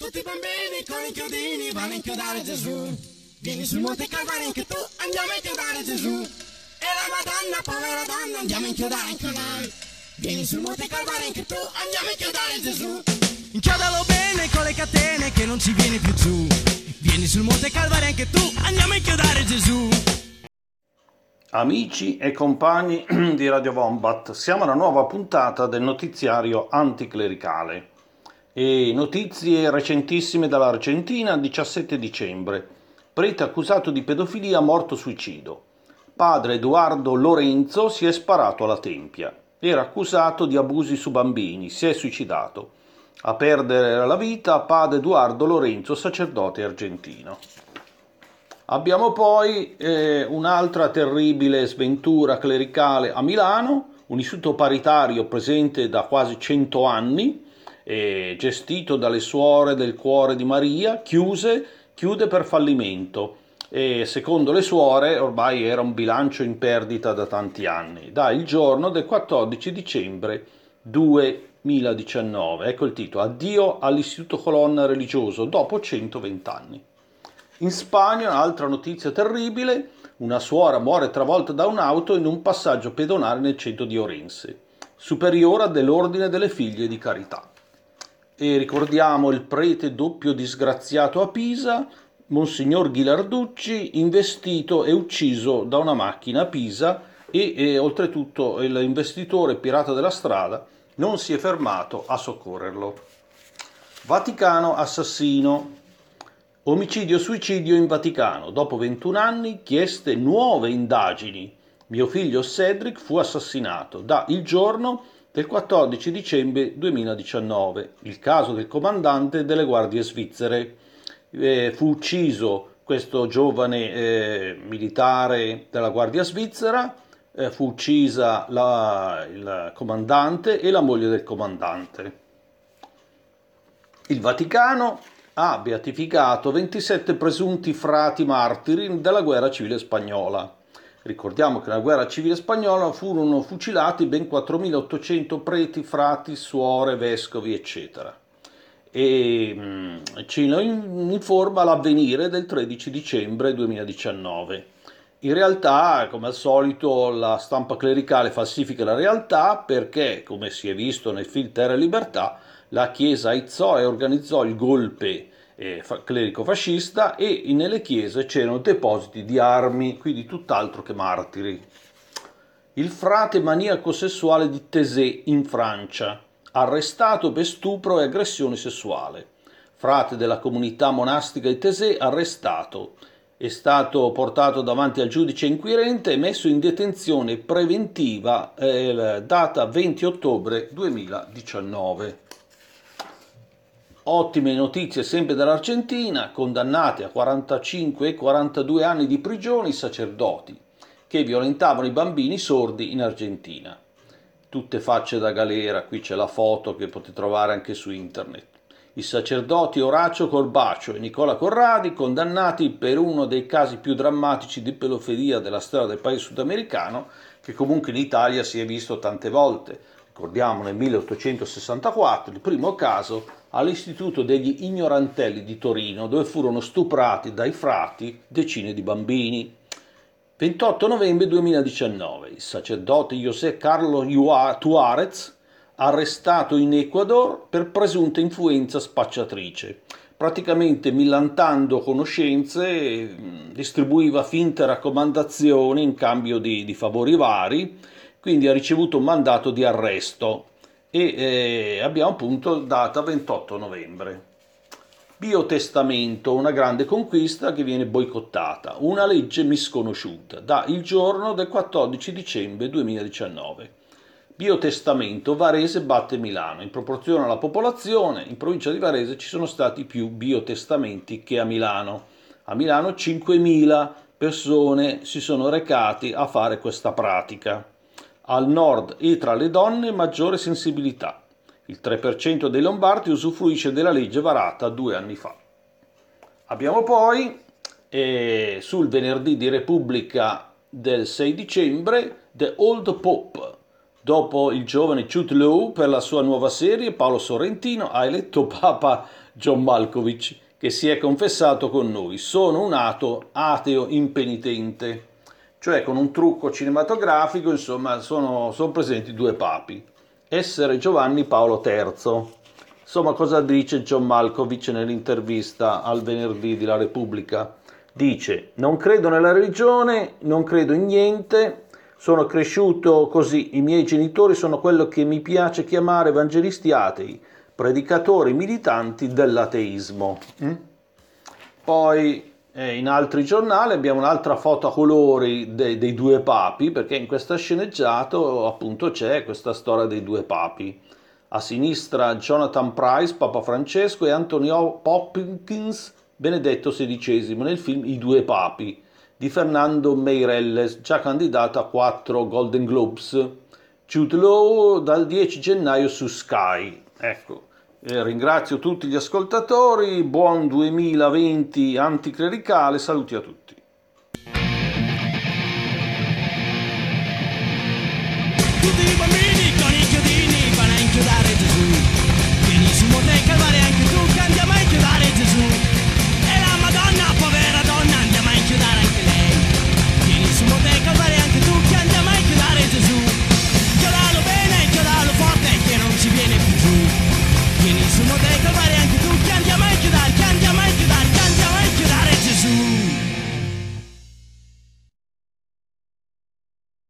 tutti i bambini con i chiodini vanno a inchiodare Gesù. Vieni sul Monte Calvario anche tu, andiamo a inchiodare Gesù. E la Madonna, povera donna, andiamo a inchiodare anche noi. Vieni sul Monte Calvario anche tu, andiamo a inchiodare Gesù. Inchiodalo bene con le catene che non ci viene più giù. Vieni sul Monte Calvario anche tu, andiamo a inchiodare Gesù. Amici e compagni di Radio Wombat, siamo alla nuova puntata del notiziario anticlericale. E notizie recentissime dall'Argentina, 17 dicembre. Prete accusato di pedofilia morto suicidio. Padre Eduardo Lorenzo si è sparato alla tempia. Era accusato di abusi su bambini, si è suicidato. A perdere la vita padre Eduardo Lorenzo, sacerdote argentino. Abbiamo poi un'altra terribile sventura clericale a Milano, un istituto paritario presente da quasi 100 anni, gestito dalle suore del Cuore di Maria, chiude per fallimento. E secondo le suore ormai era un bilancio in perdita da tanti anni, da il giorno del 14 dicembre 2019. Ecco il titolo: Addio all'Istituto Colonna Religioso dopo 120 anni. In Spagna, un'altra notizia terribile: una suora muore travolta da un'auto in un passaggio pedonale nel centro di Orense, superiora dell'Ordine delle Figlie di Carità. E ricordiamo il prete doppio disgraziato a Pisa, Monsignor Ghilarducci, investito e ucciso da una macchina a Pisa e oltretutto l'investitore pirata della strada non si è fermato a soccorrerlo. Vaticano assassino. Omicidio-suicidio in Vaticano. Dopo 21 anni, chieste nuove indagini. Mio figlio Cedric fu assassinato da il giorno del 14 dicembre 2019. Il caso del comandante delle guardie svizzere. Fu ucciso questo giovane militare della guardia svizzera, fu uccisa il comandante e la moglie del comandante. Il Vaticano ha beatificato 27 presunti frati martiri della guerra civile spagnola. Ricordiamo che nella guerra civile spagnola furono fucilati ben 4.800 preti, frati, suore, vescovi, eccetera. E ci informa l'Avvenire del 13 dicembre 2019. In realtà, come al solito, la stampa clericale falsifica la realtà perché, come si è visto nel film Terra e Libertà, la Chiesa aizzò e organizzò il golpe clerico-fascista e nelle chiese c'erano depositi di armi, quindi tutt'altro che martiri. Il frate maniaco sessuale di Taizé in Francia, arrestato per stupro e aggressione sessuale. Frate della comunità monastica di Taizé arrestato. È stato portato davanti al giudice inquirente e messo in detenzione preventiva data 20 ottobre 2019. Ottime notizie sempre dall'Argentina: condannati a 45 e 42 anni di prigione i sacerdoti che violentavano i bambini sordi in Argentina. Tutte facce da galera, qui c'è la foto che potete trovare anche su internet. I sacerdoti Orazio Corbacio e Nicola Corradi, condannati per uno dei casi più drammatici di pedofilia della storia del paese sudamericano, che comunque in Italia si è visto tante volte. Ricordiamo nel 1864 il primo caso all'Istituto degli Ignorantelli di Torino, dove furono stuprati dai frati decine di bambini. 28 novembre 2019 il sacerdote José Carlos Tuárez, arrestato in Ecuador per presunta influenza spacciatrice. Praticamente millantando conoscenze distribuiva finte raccomandazioni in cambio di favori vari, quindi ha ricevuto un mandato di arresto e abbiamo appunto data 28 novembre. Biotestamento, una grande conquista che viene boicottata, una legge misconosciuta, da il giorno del 14 dicembre 2019. Biotestamento, Varese batte Milano. In proporzione alla popolazione, in provincia di Varese ci sono stati più biotestamenti che a Milano. A Milano 5.000 persone si sono recati a fare questa pratica. Al nord e tra le donne maggiore sensibilità. Il 3% dei lombardi usufruisce della legge varata 2 anni fa. Abbiamo poi, sul venerdì di Repubblica del 6 dicembre, The Old Pope. Dopo il giovane Jude Law per la sua nuova serie, Paolo Sorrentino ha eletto Papa John Malkovich, che si è confessato con noi: sono un ateo impenitente. Cioè, con un trucco cinematografico, insomma, sono presenti due papi. Essere Giovanni Paolo III. Insomma, cosa dice John Malkovich nell'intervista al Venerdì di La Repubblica? Dice: non credo nella religione, non credo in niente, sono cresciuto così, i miei genitori sono quello che mi piace chiamare evangelisti atei, predicatori militanti dell'ateismo. Poi in altri giornali abbiamo un'altra foto a colori dei due papi, perché in questa sceneggiato appunto c'è questa storia dei due papi. A sinistra Jonathan Pryce, Papa Francesco, e Anthony Hopkins, Benedetto XVI, nel film I due papi di Fernando Meirelles, già candidato a 4 Golden Globes. Jude Law dal 10 gennaio su Sky. Ecco, ringrazio tutti gli ascoltatori, buon 2020 anticlericale, saluti a tutti.